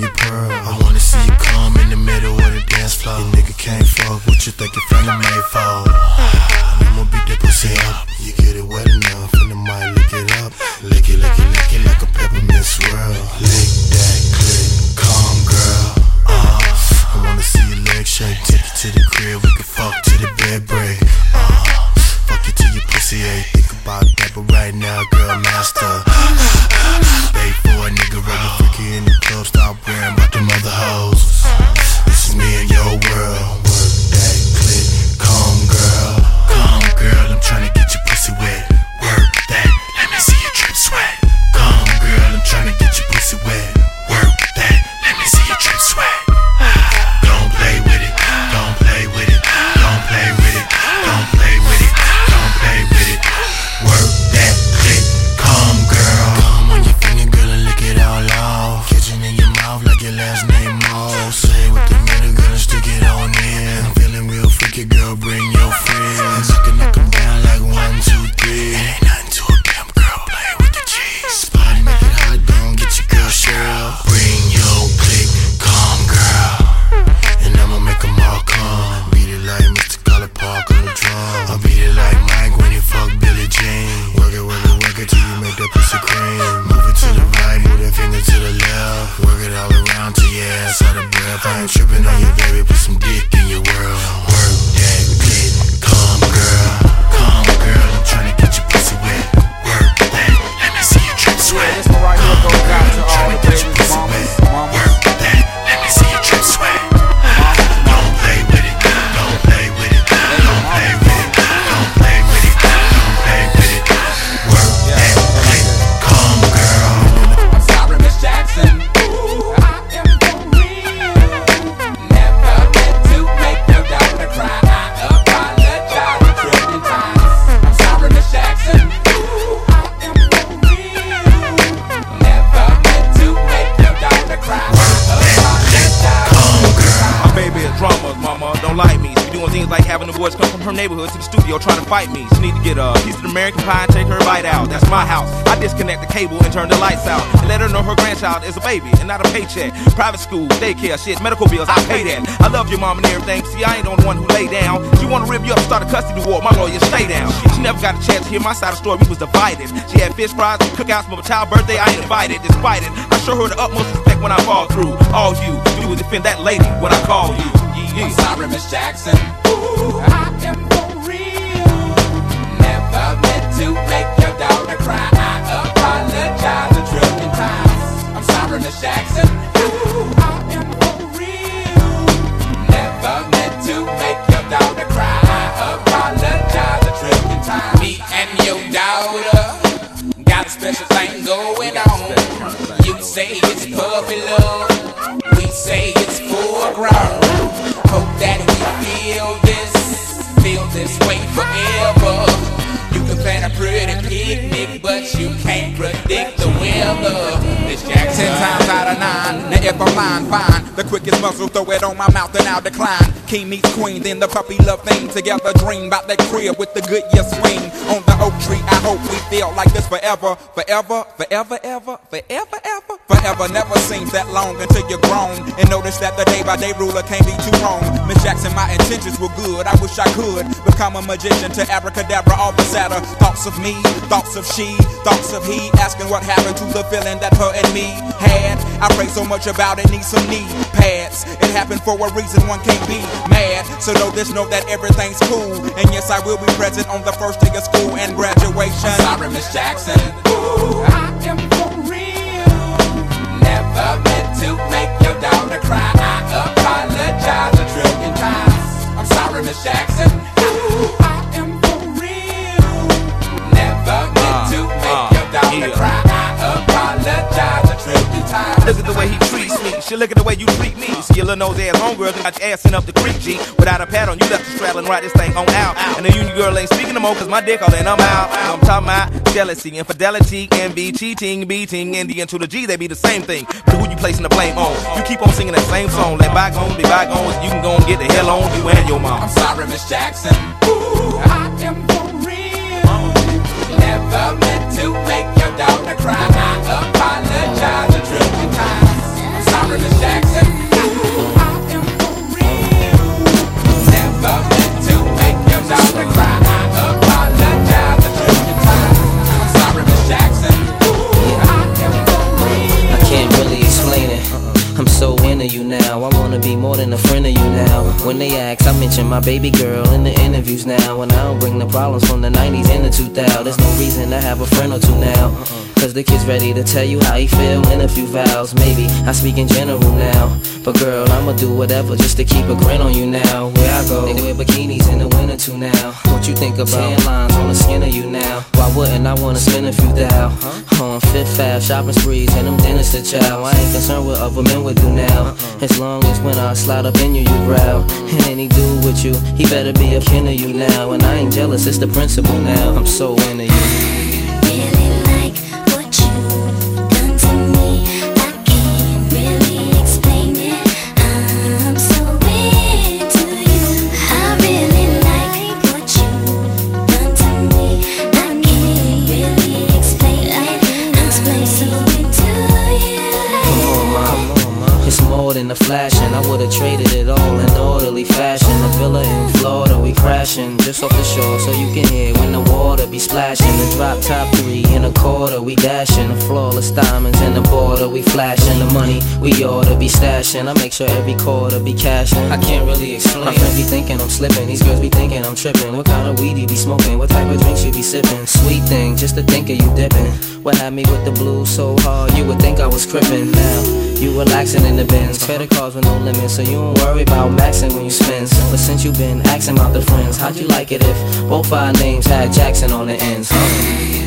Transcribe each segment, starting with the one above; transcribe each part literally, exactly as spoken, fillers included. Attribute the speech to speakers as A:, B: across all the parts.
A: your pearl. I wanna see you come in the middle of the dance floor. Your nigga can't fuck what you think your family made for. And I'ma beat that pussy up. You get it wet enough and I might lick it up. Lick it, lick it, lick it like a peppermint swirl. Lick that click, calm girl. Uh, I wanna see your legs shake. Take you to the crib, we can fuck to the bed break. Uh, fuck you till your pussy ain't think about that, but right now, girl, master. Pay for a nigga, regular freaky in the club, stop worrying about them other hoes. This is me and your world. Work that click, calm girl, calm girl. I'm tryna get your pussy wet. Work that, let me see you drip sweat. Calm girl, I'm tryna get your pussy wet. Work that, let me see you drip sweat. Don't play with it, don't play with it, don't play with it, don't play with it, don't play with it. Work that click, calm girl. Come on your finger, girl, and lick it all off. Kitchen in your mouth like your last name Mo. Say with the middle, girl, and stick it on in. I'm feeling real freaky, girl, bring your friends. I can knock them down like one, two, three. It ain't nothing to a pimp, girl, play with the cheese. Spot, make it hot, don't get your girl Cheryl. Bring your click, calm girl, and I'ma make them all come. Beat it like Mister Collar Park on the drum. I'll beat it like Mike when he fuck Billie Jean. Work it, work it, work it till you make that pussy cream. Move it to the right, move that finger to the left. Work it all around till your ass out of breath. I ain't tripping on you, baby, put some dick in your world. Work that click, calm girl, calm girl. I'm tryna get your pussy wet. Work that, let me see you drip sweat.
B: Yeah, this one right here goes out to all
A: Tryna
B: the
A: get your
B: babies,
A: pussy
B: mamas,
A: wet.
B: mamas.
A: Work that, let me see you drip sweat. Don't play with it, don't play with it, don't play with it, don't play with it, don't play with it. Work that click, calm girl.
C: I'm sorry, Miss Jackson. Ooh, I am for real. Never meant to make your daughter cry. I apologize a trillion times. I'm sorry, Miss Jackson. Ooh, I am for real. Never meant to make your daughter cry. I apologize.
D: My baby is drama, mama, don't like me. She doing things like having the boys come from her neighborhood to the studio trying to fight me. She need to get a piece of American pie and take her bite out. That's my house. I disconnect the cable and turn the lights out and let her know her grandchild is a baby and not a paycheck. Private school, daycare, shit, medical bills, I pay that. I love your mom and everything. See, I ain't the only one who lay down. She wanna rip you up, start a custody war. My lawyer, stay down. She never got a chance to hear my side of the story. We was divided. She had fish fries and cookouts for my child's birthday. I ain't invited. Despite it, I show her the utmost respect when I fall through. All you do is defend that lady when I call you. Yeah.
C: I'm sorry, Miss Jackson. Ooh, I am for real. Never meant to make your daughter cry. I apologize a trillion times. I'm sorry, Miss Jackson. Ooh, I am for real. Never meant to make your daughter cry. I apologize a trillion times. Me and your daughter got a special thing going on. You say it's puppy love, we say it's foreground. Hope that we feel this, feel this way forever. You can plan a pretty picnic, but you can't predict the weather. Miss Jackson.
B: Ten times out of nine, now if I'm lying, fine. The quickest muzzle, throw it on my mouth and I'll decline. King meets queen, then the puppy love thing. Together dream about that crib with the good year swing. On the oak tree, I hope we feel like this forever. Forever, forever, ever, forever, ever. Forever never seems that long until you're grown. And notice that the day by day ruler can't be too wrong. Miss Jackson, my intentions were good. I wish I could become a magician to abracadabra all the sadder. Thoughts of me, thoughts of she, thoughts of he. Asking what happened to the feeling that her and me had. I pray so much about it, need some knee pads. It happened for a reason, one can't be mad. So know this, know that everything's cool. And yes, I will be present on the first day of school and graduation.
C: I'm sorry, Miss Jackson. Ooh, I am for real. Never meant to make your daughter cry. I apologize a trillion times. I'm sorry, Miss Jackson. Ooh, I am for real. Never meant to make your daughter cry. I apologize a trillion times.
D: Look at the way he treats me. She look at the way you treat me. See your little nose ass homegirl got your ass sent up the creek, G. Without a pad on, you left the straddle and ride this thing on out. And the union girl ain't speaking no more, cause my dick all in, I'm out. I'm talking about jealousy, infidelity, envy, cheating, beating, and the N to the G, they be the same thing. But who you placing the blame on? You keep on singing that same song. Let bygones be bygones. You can go and get the hell on you and your mom.
C: I'm sorry, Miss Jackson. Ooh, I am for real. Never meant to make your daughter cry. I apologize a trillion times. I'm sorry, Miss Jackson.
E: into you now. I wanna be more than a friend of you now. When they ask, I mention my baby girl in the interviews now. And I don't bring the problems from the nineties and the two thousands. There's no reason to have a friend or two now, cause the kid's ready to tell you how he feel in a few vows. Maybe I speak in general now, but girl, I'ma do whatever just to keep a grin on you now. Where I go, they wear bikinis in the winter too now. What you think about tan lines on the skin of you now? Why wouldn't I wanna spend a few thou on Fifth Ave shopping sprees and them dinners to chow? I ain't concerned what other men would do now, as long as when I slide up in you, you growl. And any dude with you, he better be a kin of you now. And I ain't jealous, it's the principle now. I'm so into you. In the flashing, I would've traded it all in orderly fashion. The villa in Florida, we crashing just off the shore, so you can hear when the water be splashing. The drop top three in a quarter, we dashing. The flawless diamonds in the border, we flashing. The money we oughta be stashing. I make sure every quarter be cashing. I can't really explain. My friends be thinking I'm slipping, these girls be thinking I'm tripping. What kind of weed you be smoking? What type of drinks you be sipping? Sweet thing, just to think of you dipping. What had me with the blues so hard, you would think I was crippin'. Now you relaxing in the Benz, credit cards with no limits, so you don't worry about maxing when you spend. But since you been asking about the friends, how'd you like it if both our names had Jackson on the ends? Huh?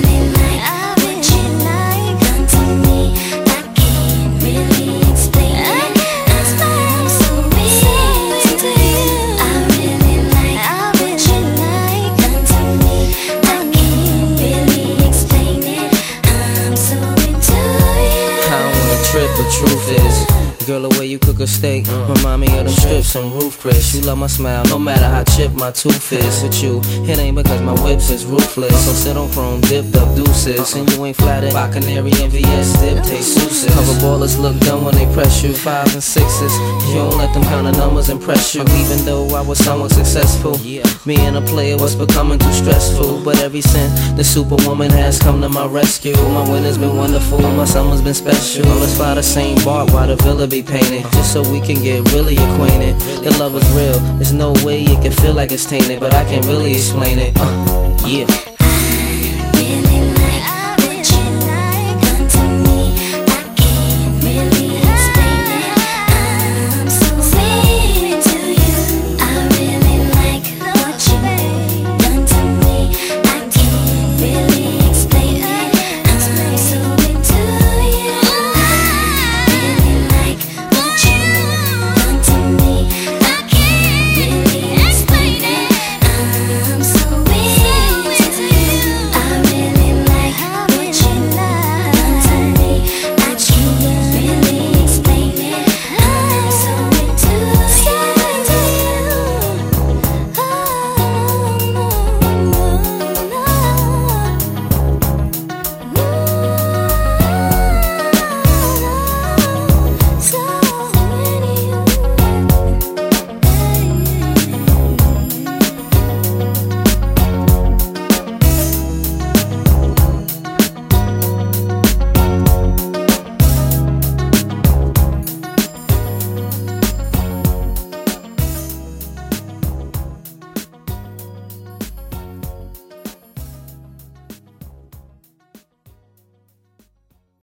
E: The truth is, girl, the way you cook a steak remind me of them strips and roof Chris. You love my smile, no matter how chipped my tooth is. With you, it ain't because my whips is ruthless. So sit on chrome, dipped up deuces, and you ain't flattered by Canary and V S dip, they suits. Cover ballers look dumb when they press you, fives and sixes. You don't let them kind of numbers impress you. Even though I was somewhat successful, being a player was becoming too stressful. But ever since the superwoman has come to my rescue, my winter's been wonderful, my summer's been special. Let's fly the same bark while the villa be painted, just so we can get really acquainted. The love is real, there's no way it can feel like it's tainted, but I can't really explain it. Uh, yeah.